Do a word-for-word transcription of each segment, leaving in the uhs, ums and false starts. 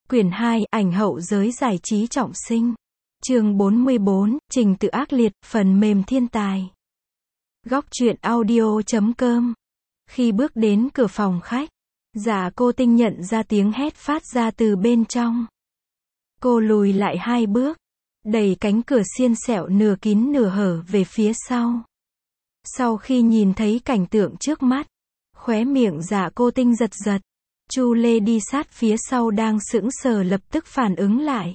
Quyển hai, ảnh hậu giới giải trí trọng sinh. Chương bốn mươi bốn, trình tự ác liệt, phần mềm thiên tài. Góc truyện audio chấm com. Khi bước đến cửa phòng khách, Dạ Cô Tinh nhận ra tiếng hét phát ra từ bên trong. Cô lùi lại hai bước, đẩy cánh cửa xiên xẹo nửa kín nửa hở về phía sau. Sau khi nhìn thấy cảnh tượng trước mắt, khóe miệng Dạ Cô Tinh giật giật. Chu Lê đi sát phía sau đang sững sờ lập tức phản ứng lại.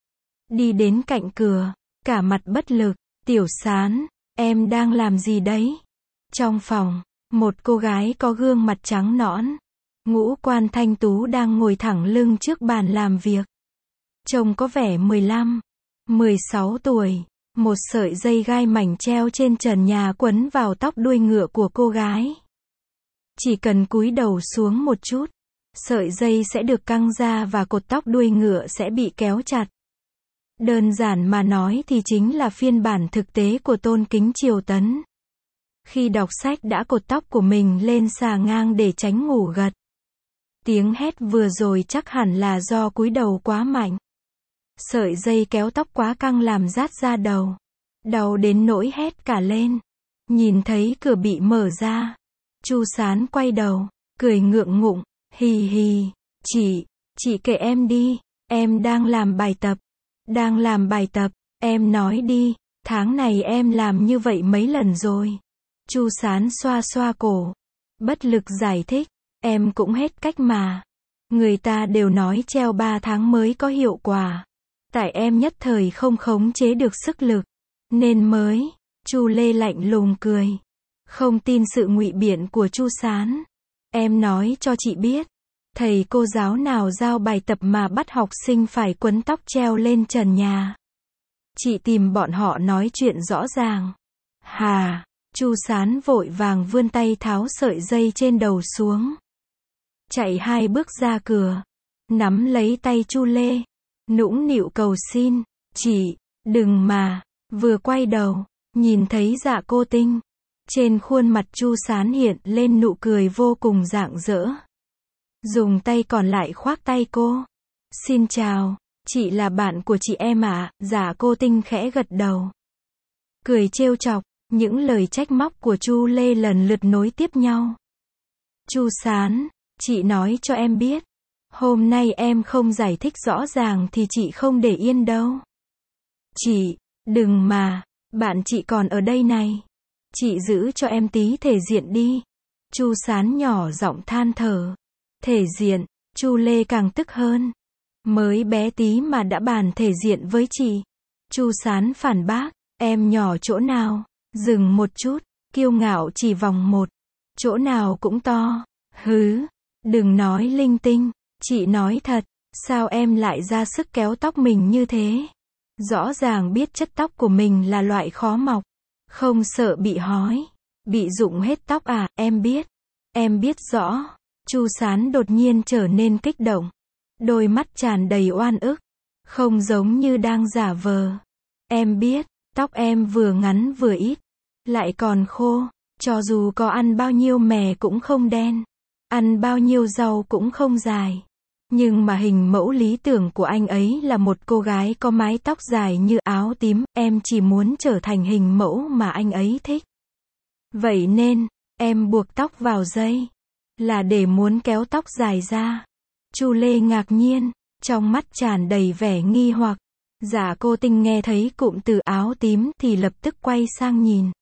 Đi đến cạnh cửa, cả mặt bất lực, Tiểu Sán, em đang làm gì đấy? Trong phòng, một cô gái có gương mặt trắng nõn, ngũ quan thanh tú đang ngồi thẳng lưng trước bàn làm việc. Trông có vẻ mười lăm, mười sáu tuổi, một sợi dây gai mảnh treo trên trần nhà quấn vào tóc đuôi ngựa của cô gái. Chỉ cần cúi đầu xuống một chút, sợi dây sẽ được căng ra và cột tóc đuôi ngựa sẽ bị kéo chặt. Đơn giản mà nói thì chính là phiên bản thực tế của Tôn Kính Triều Tấn. Khi đọc sách đã cột tóc của mình lên xà ngang để tránh ngủ gật. Tiếng hét vừa rồi chắc hẳn là do cúi đầu quá mạnh. Sợi dây kéo tóc quá căng làm rát da đầu. Đau đến nỗi hét cả lên. Nhìn thấy cửa bị mở ra, Chu Sán quay đầu, cười ngượng ngụng. Hì hì, chị, chị kệ em đi, em đang làm bài tập. Đang làm bài tập, em nói đi, tháng này em làm như vậy mấy lần rồi. Chu Sán xoa xoa cổ, bất lực giải thích, em cũng hết cách mà. Người ta đều nói treo ba tháng mới có hiệu quả. Tại em nhất thời không khống chế được sức lực, nên mới. Chu Lê lạnh lùng cười, không tin sự ngụy biện của Chu Sán. Em nói cho chị biết, thầy cô giáo nào giao bài tập mà bắt học sinh phải quấn tóc treo lên trần nhà. Chị tìm bọn họ nói chuyện rõ ràng. Hà, Chu Sán vội vàng vươn tay tháo sợi dây trên đầu xuống. Chạy hai bước ra cửa, nắm lấy tay Chu Lê, nũng nịu cầu xin, chị, đừng mà, vừa quay đầu, nhìn thấy Dạ Cô Tinh. Trên khuôn mặt Chu Sán hiện lên nụ cười vô cùng rạng rỡ. Dùng tay còn lại khoác tay cô. Xin chào, chị là bạn của chị em ạ. À? Dạ Cô Tinh khẽ gật đầu. Cười trêu chọc, những lời trách móc của Chu Lê lần lượt nối tiếp nhau. Chu Sán, chị nói cho em biết, hôm nay em không giải thích rõ ràng thì chị không để yên đâu. Chị, đừng mà, bạn chị còn ở đây này. Chị giữ cho em tí thể diện đi. Chu Sán nhỏ giọng than thở. Thể diện, Chu Lê càng tức hơn. Mới bé tí mà đã bàn thể diện với chị. Chu Sán phản bác, em nhỏ chỗ nào? Dừng một chút, kiêu ngạo chỉ vòng một. Chỗ nào cũng to. Hứ, đừng nói linh tinh. Chị nói thật, sao em lại ra sức kéo tóc mình như thế? Rõ ràng biết chất tóc của mình là loại khó mọc. Không sợ bị hói, bị rụng hết tóc à? Em biết, em biết rõ. Chu Sán đột nhiên trở nên kích động, đôi mắt tràn đầy oan ức, không giống như đang giả vờ. Em biết, tóc em vừa ngắn vừa ít, lại còn khô, cho dù có ăn bao nhiêu mè cũng không đen, ăn bao nhiêu rau cũng không dài. Nhưng mà hình mẫu lý tưởng của anh ấy là một cô gái có mái tóc dài như áo tím, em chỉ muốn trở thành hình mẫu mà anh ấy thích. Vậy nên, em buộc tóc vào dây, là để muốn kéo tóc dài ra. Chu Lê ngạc nhiên, trong mắt tràn đầy vẻ nghi hoặc. Dạ Cô Tinh nghe thấy cụm từ áo tím thì lập tức quay sang nhìn.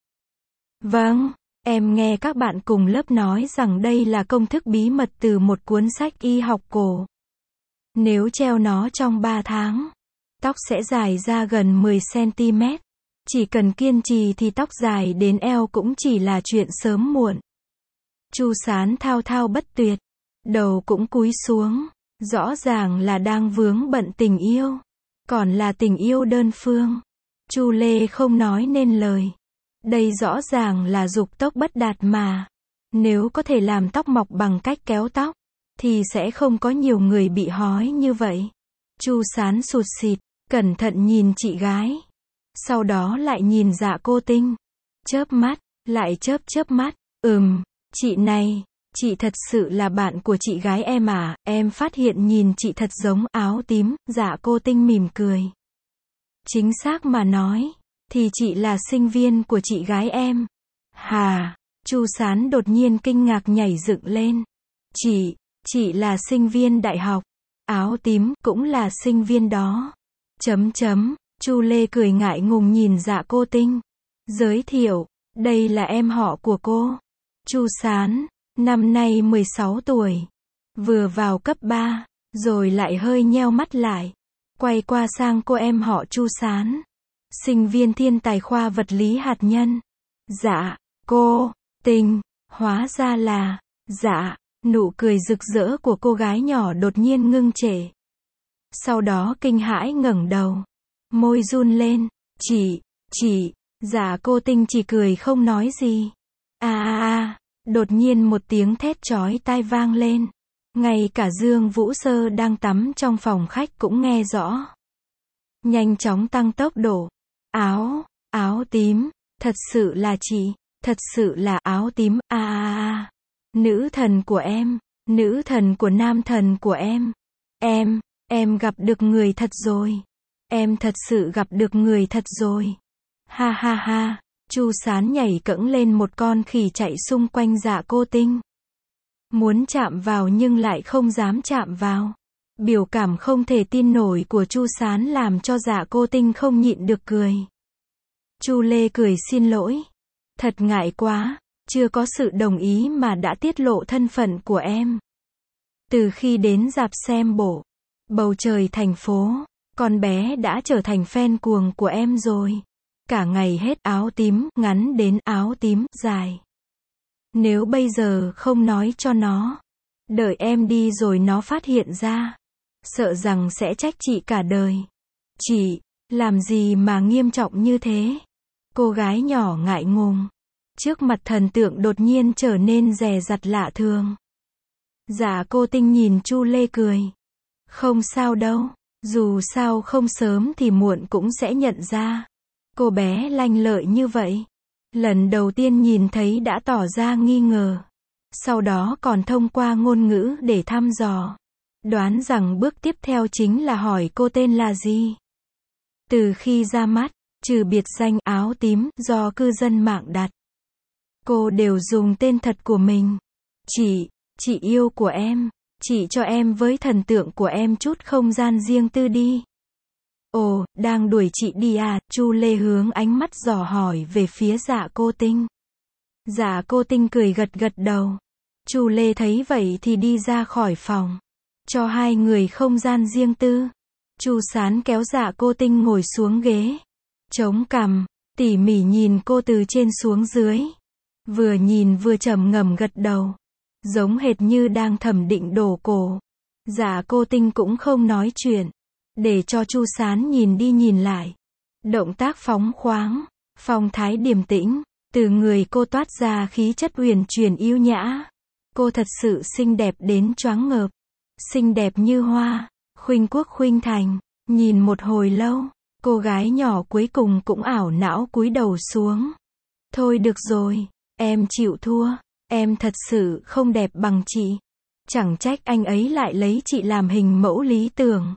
Vâng, em nghe các bạn cùng lớp nói rằng đây là công thức bí mật từ một cuốn sách y học cổ. Nếu treo nó trong ba tháng, tóc sẽ dài ra gần mười xăng-ti-mét. Chỉ cần kiên trì thì tóc dài đến eo cũng chỉ là chuyện sớm muộn. Chu Sán thao thao bất tuyệt, đầu cũng cúi xuống, rõ ràng là đang vướng bận tình yêu, còn là tình yêu đơn phương. Chu Lê không nói nên lời. Đây rõ ràng là dục tốc bất đạt mà. Nếu có thể làm tóc mọc bằng cách kéo tóc, thì sẽ không có nhiều người bị hói như vậy. Chu Sán sụt sịt, cẩn thận nhìn chị gái. Sau đó lại nhìn Dạ Cô Tinh. Chớp mắt, lại chớp chớp mắt. Ừm, chị này, Chị thật sự là bạn của chị gái em à, em phát hiện nhìn chị thật giống áo tím, Dạ Cô Tinh mỉm cười. Chính xác mà nói, thì chị là sinh viên của chị gái em. Hà, Chu Sán đột nhiên kinh ngạc nhảy dựng lên. Chị, chị là sinh viên đại học. Áo tím cũng là sinh viên đó. Chấm chấm, Chu Lê cười ngại ngùng nhìn Dạ Cô Tinh. Giới thiệu, đây là em họ của cô. Chu Sán, năm nay mười sáu tuổi. Vừa vào cấp ba, rồi lại hơi nheo mắt lại. Quay qua sang cô em họ Chu Sán. Sinh viên thiên tài khoa vật lý hạt nhân. Dạ, cô, Tinh, hóa ra là, dạ, nụ cười rực rỡ của cô gái nhỏ đột nhiên ngưng trệ. Sau đó kinh hãi ngẩng đầu. Môi run lên, chị, chị, Dạ Cô Tinh chỉ cười không nói gì. A a a, đột nhiên một tiếng thét chói tai vang lên. Ngay cả Dương Vũ Sơ đang tắm trong phòng khách cũng nghe rõ. Nhanh chóng tăng tốc độ. Áo, áo tím, thật sự là chị, thật sự là áo tím, a a a. Nữ thần của em, nữ thần của nam thần của em. Em, em gặp được người thật rồi. Em thật sự gặp được người thật rồi. Ha ha ha, Chu Sán nhảy cẫng lên một con khỉ chạy xung quanh Dạ Cô Tinh. Muốn chạm vào nhưng lại không dám chạm vào. Biểu cảm không thể tin nổi của Chu Sán làm cho Dạ Cô Tinh không nhịn được cười. Chu Lê cười xin lỗi. Thật ngại quá, chưa có sự đồng ý mà đã tiết lộ thân phận của em. Từ khi đến rạp xem bộ Bầu Trời Thành Phố, con bé đã trở thành fan cuồng của em rồi. Cả ngày hết áo tím, ngắn đến áo tím, dài. Nếu bây giờ không nói cho nó, đợi em đi rồi nó phát hiện ra, sợ rằng sẽ trách chị cả đời. Chị, làm gì mà nghiêm trọng như thế? Cô gái nhỏ ngại ngùng. Trước mặt thần tượng đột nhiên trở nên dè dặt lạ thường. Dạ Cô Tinh nhìn Chu Lê cười. Không sao đâu, dù sao không sớm thì muộn cũng sẽ nhận ra. Cô bé lanh lợi như vậy. Lần đầu tiên nhìn thấy đã tỏ ra nghi ngờ. Sau đó còn thông qua ngôn ngữ để thăm dò. Đoán rằng bước tiếp theo chính là hỏi cô tên là gì. Từ khi ra mắt, trừ biệt danh áo tím do cư dân mạng đặt, cô đều dùng tên thật của mình. Chị, chị yêu của em, chị cho em với thần tượng của em chút không gian riêng tư đi. Ồ, đang đuổi chị đi à? Chu Lê hướng ánh mắt dò hỏi về phía Dạ Cô Tinh. Dạ Cô Tinh cười gật gật đầu. Chu Lê thấy vậy thì đi ra khỏi phòng. Cho hai người không gian riêng tư. Chu Sán kéo Dạ Cô Tinh ngồi xuống ghế. Chống cằm, tỉ mỉ nhìn cô từ trên xuống dưới. Vừa nhìn vừa trầm ngâm gật đầu. Giống hệt như đang thẩm định đồ cổ. Dạ Cô Tinh cũng không nói chuyện. Để cho Chu Sán nhìn đi nhìn lại. Động tác phóng khoáng, phong thái điềm tĩnh, từ người cô toát ra khí chất uyển chuyển yêu nhã. Cô thật sự xinh đẹp đến choáng ngợp. Xinh đẹp như hoa, khuynh quốc khuynh thành. Nhìn một hồi lâu, cô gái nhỏ cuối cùng cũng ảo não cúi đầu xuống. Thôi được rồi, em chịu thua. Em thật sự không đẹp bằng chị. Chẳng trách anh ấy lại lấy chị làm hình mẫu lý tưởng.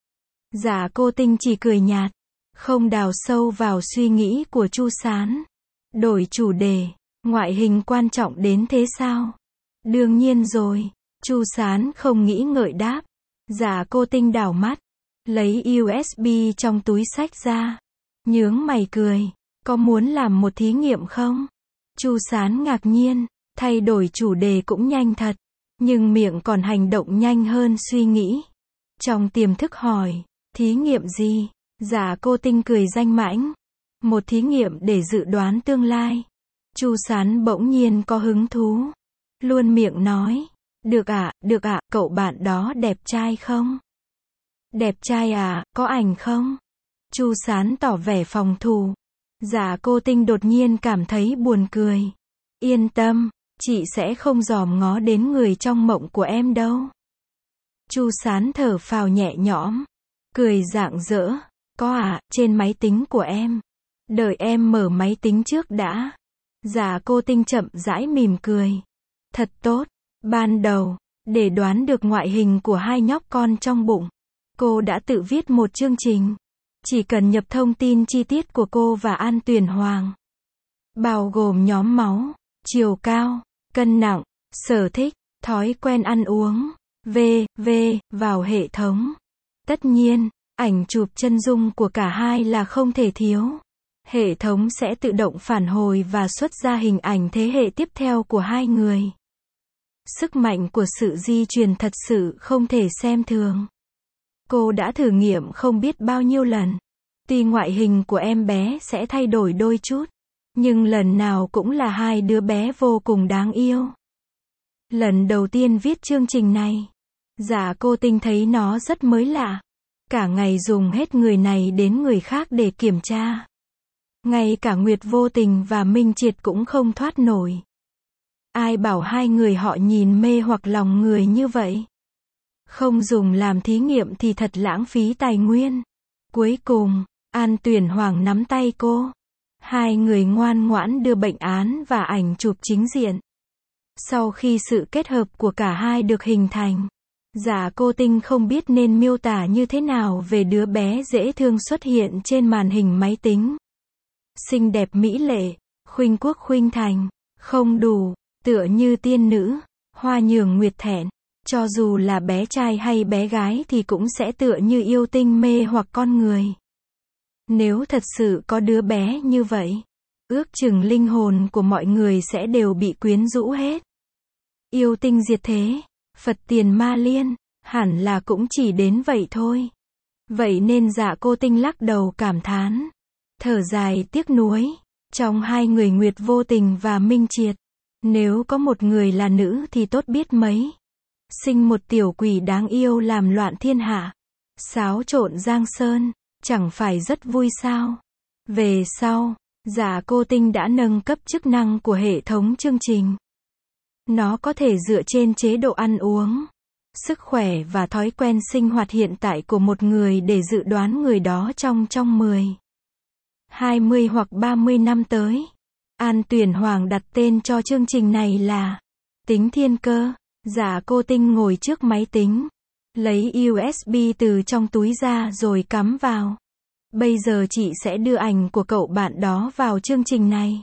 Dạ Cô Tinh chỉ cười nhạt, không đào sâu vào suy nghĩ của Chu Sán. Đổi chủ đề, ngoại hình quan trọng đến thế sao? Đương nhiên rồi, Chu Sán không nghĩ ngợi đáp. Dạ Cô Tinh đảo mắt, lấy u ét bê trong túi xách ra, nhướng mày cười, có muốn làm một thí nghiệm không? Chu Sán ngạc nhiên, thay đổi chủ đề cũng nhanh thật, nhưng miệng còn hành động nhanh hơn suy nghĩ. Trong tiềm thức hỏi, thí nghiệm gì? Dạ Cô Tinh cười danh mãnh. Một thí nghiệm để dự đoán tương lai. Chu Sán bỗng nhiên có hứng thú. Luôn miệng nói, được ạ, à, được ạ, à, cậu bạn đó đẹp trai không? Đẹp trai à, có ảnh không? Chu Sán tỏ vẻ phòng thủ. Dạ Cô Tinh đột nhiên cảm thấy buồn cười. Yên tâm, chị sẽ không dòm ngó đến người trong mộng của em đâu. Chu Sán thở phào nhẹ nhõm, cười rạng rỡ. Có à, trên máy tính của em. Đợi em mở máy tính trước đã. Dạ Cô Tinh chậm rãi mỉm cười. Thật tốt, Ban đầu, để đoán được ngoại hình của hai nhóc con trong bụng, cô đã tự viết một chương trình. Chỉ cần nhập thông tin chi tiết của cô và An Tuyền Hoàng, bao gồm nhóm máu, chiều cao, cân nặng, sở thích, thói quen ăn uống, vân vân vào hệ thống. Tất nhiên, ảnh chụp chân dung của cả hai là không thể thiếu. Hệ thống sẽ tự động phản hồi và xuất ra hình ảnh thế hệ tiếp theo của hai người. Sức mạnh của sự di truyền thật sự không thể xem thường. Cô đã thử nghiệm không biết bao nhiêu lần. Tuy ngoại hình của em bé sẽ thay đổi đôi chút, nhưng lần nào cũng là hai đứa bé vô cùng đáng yêu. Lần đầu tiên viết chương trình này, Dạ Cô Tinh thấy nó rất mới lạ. Cả ngày dùng hết người này đến người khác để kiểm tra. Ngay cả Nguyệt Vô Tình và Minh Triệt cũng không thoát nổi. Ai bảo hai người họ nhìn mê hoặc lòng người như vậy? Không dùng làm thí nghiệm thì thật lãng phí tài nguyên. Cuối cùng, An Tuyền Hoàng nắm tay cô. Hai người ngoan ngoãn đưa bệnh án và ảnh chụp chính diện. Sau khi sự kết hợp của cả hai được hình thành, Dạ Cô Tinh không biết nên miêu tả như thế nào về đứa bé dễ thương xuất hiện trên màn hình máy tính. Xinh đẹp mỹ lệ, khuynh quốc khuynh thành, không đủ, tựa như tiên nữ, hoa nhường nguyệt thẹn. Cho dù là bé trai hay bé gái thì cũng sẽ tựa như yêu tinh mê hoặc con người. Nếu thật sự có đứa bé như vậy, ước chừng linh hồn của mọi người sẽ đều bị quyến rũ hết. Yêu tinh diệt thế, Phật tiền ma liên, hẳn là cũng chỉ đến vậy thôi. Vậy nên Dạ Cô Tinh lắc đầu cảm thán, thở dài tiếc nuối. Trong hai người Nguyệt Vô Tình và Minh Triệt, nếu có một người là nữ thì tốt biết mấy. Sinh một tiểu quỷ đáng yêu làm loạn thiên hạ, xáo trộn giang sơn, chẳng phải rất vui sao? Về sau, Dạ Cô Tinh đã nâng cấp chức năng của hệ thống chương trình. Nó có thể dựa trên chế độ ăn uống, sức khỏe và thói quen sinh hoạt hiện tại của một người để dự đoán người đó trong trong mười, hai mươi hoặc ba mươi năm tới. An Tuyền Hoàng đặt tên cho chương trình này là Tính Thiên Cơ. Dạ Cô Tinh ngồi trước máy tính, lấy u ét bê từ trong túi ra rồi cắm vào. Bây giờ chị sẽ đưa ảnh của cậu bạn đó vào chương trình này.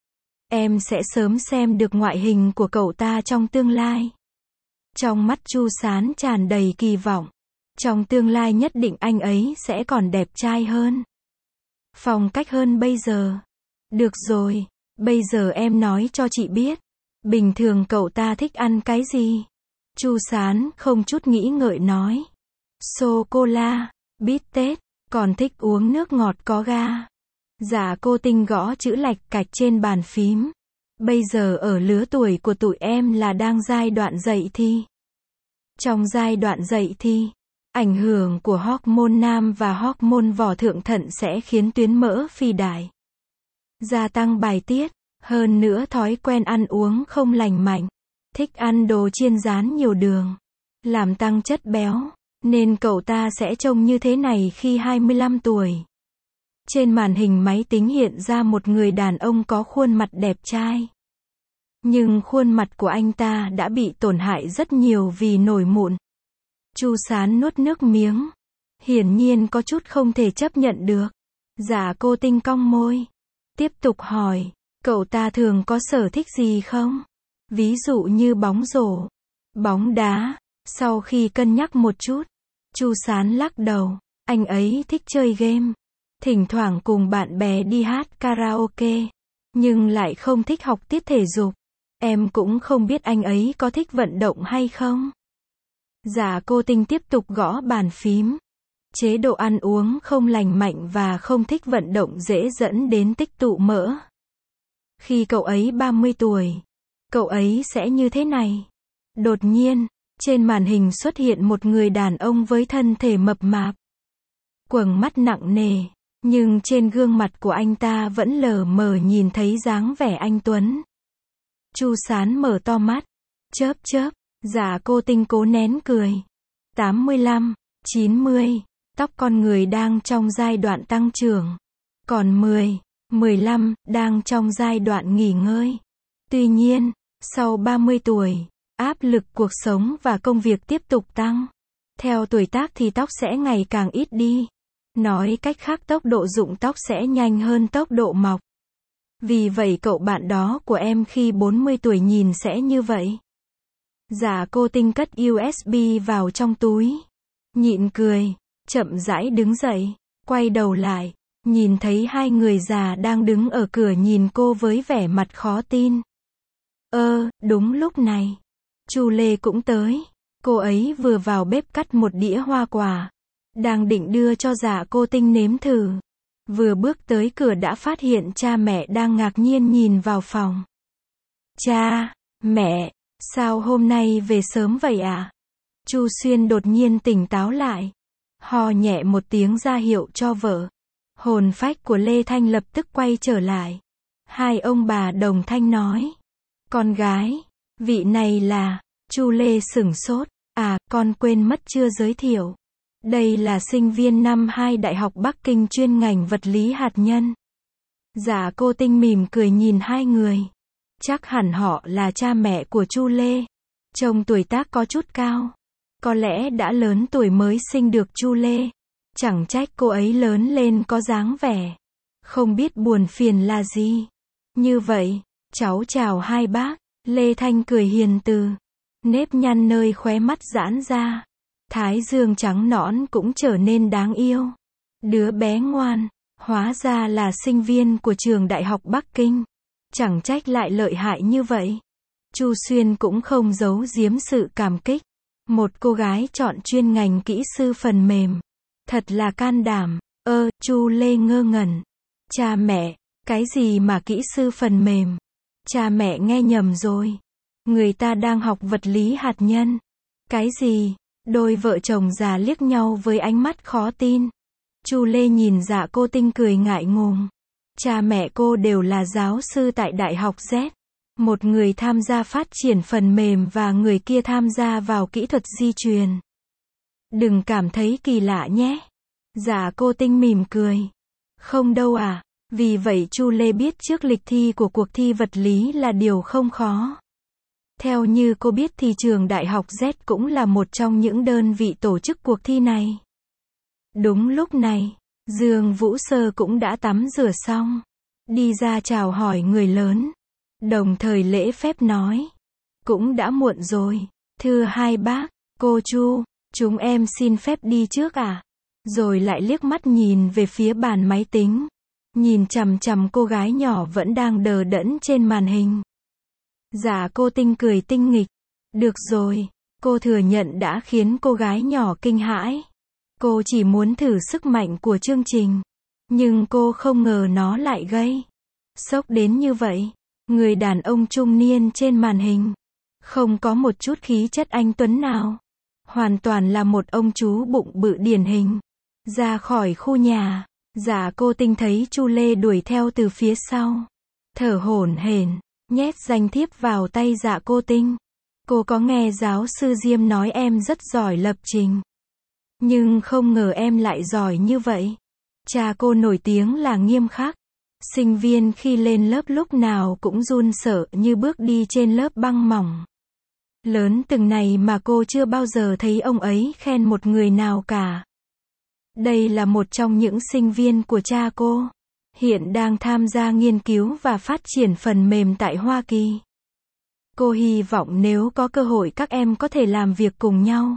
Em sẽ sớm xem được ngoại hình của cậu ta trong tương lai. Trong mắt Chu Sán tràn đầy kỳ vọng. Trong tương lai nhất định anh ấy sẽ còn đẹp trai hơn, phong cách hơn bây giờ. Được rồi, bây giờ em nói cho chị biết, bình thường cậu ta thích ăn cái gì? Chu Sán không chút nghĩ ngợi nói. Sô-cô-la, bít tết, còn thích uống nước ngọt có ga. Dạ Cô Tinh gõ chữ lạch cạch trên bàn phím. Bây giờ ở lứa tuổi của tụi em là đang giai đoạn dậy thì. Trong giai đoạn dậy thì, ảnh hưởng của hormone nam và hormone vỏ thượng thận sẽ khiến tuyến mỡ phì đại, gia tăng bài tiết. Hơn nữa thói quen ăn uống không lành mạnh, thích ăn đồ chiên rán nhiều đường, làm tăng chất béo, nên cậu ta sẽ trông như thế này khi hai mươi lăm tuổi. Trên màn hình máy tính hiện ra một người đàn ông có khuôn mặt đẹp trai. Nhưng khuôn mặt của anh ta đã bị tổn hại rất nhiều vì nổi mụn. Chu Sán nuốt nước miếng, hiển nhiên có chút không thể chấp nhận được. Dạ Cô Tinh cong môi, tiếp tục hỏi, cậu ta thường có sở thích gì không? Ví dụ như bóng rổ, bóng đá. Sau khi cân nhắc một chút, Chu Sán lắc đầu, anh ấy thích chơi game, thỉnh thoảng cùng bạn bè đi hát karaoke, nhưng lại không thích học tiết thể dục. Em cũng không biết anh ấy có thích vận động hay không. Dạ Cô Tinh tiếp tục gõ bàn phím. Chế độ ăn uống không lành mạnh và không thích vận động dễ dẫn đến tích tụ mỡ. Khi cậu ấy ba mươi tuổi, cậu ấy sẽ như thế này. Đột nhiên, trên màn hình xuất hiện một người đàn ông với thân thể mập mạp, quầng mắt nặng nề, nhưng trên gương mặt của anh ta vẫn lờ mờ nhìn thấy dáng vẻ anh tuấn. Chu Sán mở to mắt, chớp chớp. Dạ Cô Tinh cố nén cười. tám mươi lăm, chín mươi, tóc con người đang trong giai đoạn tăng trưởng, còn mười, mười lăm đang trong giai đoạn nghỉ ngơi. Tuy nhiên, sau ba mươi tuổi, Áp lực cuộc sống và công việc tiếp tục tăng. Theo tuổi tác thì tóc sẽ ngày càng ít đi. Nói cách khác tốc độ rụng tóc sẽ nhanh hơn tốc độ mọc. Vì vậy cậu bạn đó của em khi bốn mươi tuổi nhìn sẽ như vậy. Dạ cô Tinh cất u ét bê vào trong túi. Nhịn cười, chậm rãi đứng dậy, quay đầu lại, nhìn thấy hai người già đang đứng ở cửa nhìn cô với vẻ mặt khó tin. Ơ, đúng lúc này, Chu Lê cũng tới. Cô ấy vừa vào bếp cắt một đĩa hoa quả, đang định đưa cho dạ cô Tinh nếm thử. Vừa bước tới cửa đã phát hiện cha mẹ đang ngạc nhiên nhìn vào phòng. Cha, mẹ, sao hôm nay về sớm vậy ạ? À? Chu Xuyên đột nhiên tỉnh táo lại, ho nhẹ một tiếng ra hiệu cho vợ. Hồn phách của Lê Thanh lập tức quay trở lại. Hai ông bà đồng thanh nói. Con gái, vị này là, Chu Lê sửng sốt, à, con quên mất chưa giới thiệu. Đây là sinh viên năm hai Đại học Bắc Kinh chuyên ngành vật lý hạt nhân. Dạ cô Tinh mỉm cười nhìn hai người. Chắc hẳn họ là cha mẹ của Chu Lê. Trông tuổi tác có chút cao. Có lẽ đã lớn tuổi mới sinh được Chu Lê. Chẳng trách cô ấy lớn lên có dáng vẻ không biết buồn phiền là gì. Như vậy, cháu chào hai bác. Lê Thanh cười hiền từ. Nếp nhăn nơi khóe mắt giãn ra. Thái dương trắng nõn cũng trở nên đáng yêu. Đứa bé ngoan, hóa ra là sinh viên của trường Đại học Bắc Kinh. Chẳng trách lại lợi hại như vậy. Chu Xuyên cũng không giấu giếm sự cảm kích. Một cô gái chọn chuyên ngành kỹ sư phần mềm. Thật là can đảm. Ơ, Chu Lê ngơ ngẩn. Cha mẹ, cái gì mà kỹ sư phần mềm? Cha mẹ nghe nhầm rồi. Người ta đang học vật lý hạt nhân. Cái gì? Đôi vợ chồng già liếc nhau với ánh mắt khó tin. Chu Lê nhìn dạ cô Tinh cười ngại ngùng. Cha mẹ cô đều là giáo sư tại Đại học Z. Một người tham gia phát triển phần mềm và người kia tham gia vào kỹ thuật di truyền. Đừng cảm thấy kỳ lạ nhé. Dạ cô Tinh mỉm cười. Không đâu à. Vì vậy Chu Lê biết trước lịch thi của cuộc thi vật lý là điều không khó. Theo như cô biết thì trường Đại học Z cũng là một trong những đơn vị tổ chức cuộc thi này. Đúng lúc này, Dương Vũ Sơ cũng đã tắm rửa xong. Đi ra chào hỏi người lớn. Đồng thời lễ phép nói. Cũng đã muộn rồi. Thưa hai bác, cô Chu, chúng em xin phép đi trước à? Rồi lại liếc mắt nhìn về phía bàn máy tính. Nhìn chằm chằm cô gái nhỏ vẫn đang đờ đẫn trên màn hình. Dạ cô Tinh cười tinh nghịch. Được rồi, cô thừa nhận đã khiến cô gái nhỏ kinh hãi. Cô chỉ muốn thử sức mạnh của chương trình. Nhưng cô không ngờ nó lại gây sốc đến như vậy. Người đàn ông trung niên trên màn hình. Không có một chút khí chất anh tuấn nào. Hoàn toàn là một ông chú bụng bự điển hình. Ra khỏi khu nhà. Dạ cô Tinh thấy Chu Lê đuổi theo từ phía sau. Thở hổn hển, nhét danh thiếp vào tay dạ cô Tinh. Cô có nghe giáo sư Diêm nói em rất giỏi lập trình. Nhưng không ngờ em lại giỏi như vậy. Cha cô nổi tiếng là nghiêm khắc. Sinh viên khi lên lớp lúc nào cũng run sợ như bước đi trên lớp băng mỏng. Lớn từng này mà cô chưa bao giờ thấy ông ấy khen một người nào cả. Đây là một trong những sinh viên của cha cô. Hiện đang tham gia nghiên cứu và phát triển phần mềm tại Hoa Kỳ. Cô hy vọng nếu có cơ hội các em có thể làm việc cùng nhau.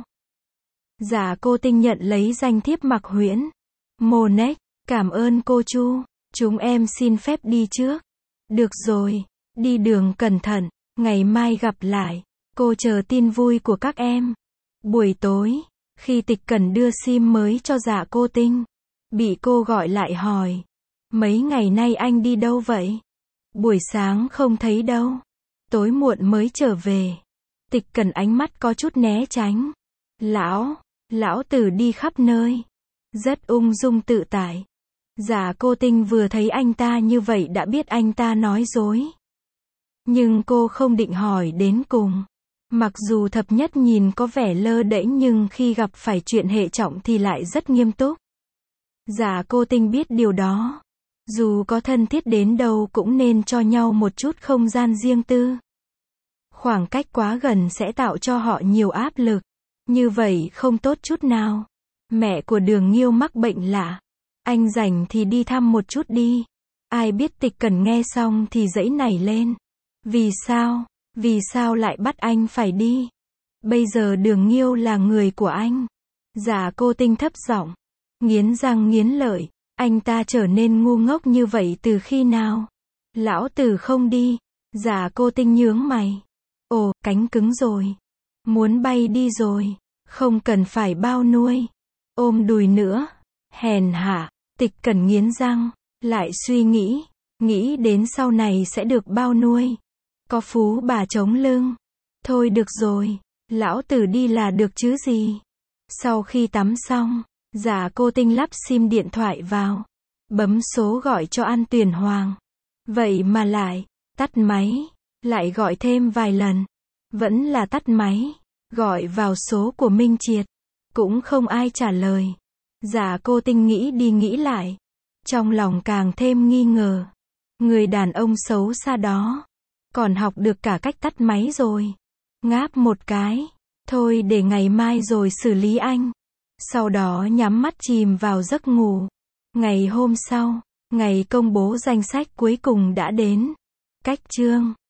Dạ cô Tinh nhận lấy danh thiếp Mạc Huyễn. Monet, cảm ơn cô Chu. Chúng em xin phép đi trước. Được rồi, đi đường cẩn thận, ngày mai gặp lại. Cô chờ tin vui của các em. Buổi tối, khi Tịch Cẩn đưa sim mới cho dạ cô Tinh, bị cô gọi lại hỏi. Mấy ngày nay anh đi đâu vậy? Buổi sáng không thấy đâu. Tối muộn mới trở về. Tịch Cẩn ánh mắt có chút né tránh. Lão, lão tử đi khắp nơi. Rất ung dung tự tại. Dạ cô Tinh vừa thấy anh ta như vậy đã biết anh ta nói dối. Nhưng cô không định hỏi đến cùng. Mặc dù thập nhất nhìn có vẻ lơ đễnh nhưng khi gặp phải chuyện hệ trọng thì lại rất nghiêm túc. Dạ cô Tinh biết điều đó. Dù có thân thiết đến đâu cũng nên cho nhau một chút không gian riêng tư. Khoảng cách quá gần sẽ tạo cho họ nhiều áp lực. Như vậy không tốt chút nào. Mẹ của Đường Nghiêu mắc bệnh lạ. Anh rảnh thì đi thăm một chút đi. Ai biết Tịch Cẩn nghe xong thì giãy nảy lên. Vì sao? Vì sao lại bắt anh phải đi? Bây giờ Đường Nghiêu là người của anh. Dạ Cô Tinh thấp giọng, nghiến răng nghiến lợi. Anh ta trở nên ngu ngốc như vậy từ khi nào? Lão tử không đi. Dạ Cô Tinh nhướng mày. Ồ, cánh cứng rồi. Muốn bay đi rồi. Không cần phải bao nuôi. Ôm đùi nữa. Hèn hạ. Tịch Cẩn nghiến răng. Lại suy nghĩ. Nghĩ đến sau này sẽ được bao nuôi. Có phú bà chống lưng. Thôi được rồi. Lão tử đi là được chứ gì. Sau khi tắm xong, Dạ Cô Tinh lắp sim điện thoại vào. Bấm số gọi cho An Tuyền Hoàng. Vậy mà lại tắt máy. Lại gọi thêm vài lần. Vẫn là tắt máy. Gọi vào số của Minh Triệt. Cũng không ai trả lời. Dạ Cô Tinh nghĩ đi nghĩ lại. Trong lòng càng thêm nghi ngờ. Người đàn ông xấu xa đó. Còn học được cả cách tắt máy rồi. Ngáp một cái. Thôi để ngày mai rồi xử lý anh. Sau đó nhắm mắt chìm vào giấc ngủ. Ngày hôm sau, ngày công bố danh sách cuối cùng đã đến. Cách chương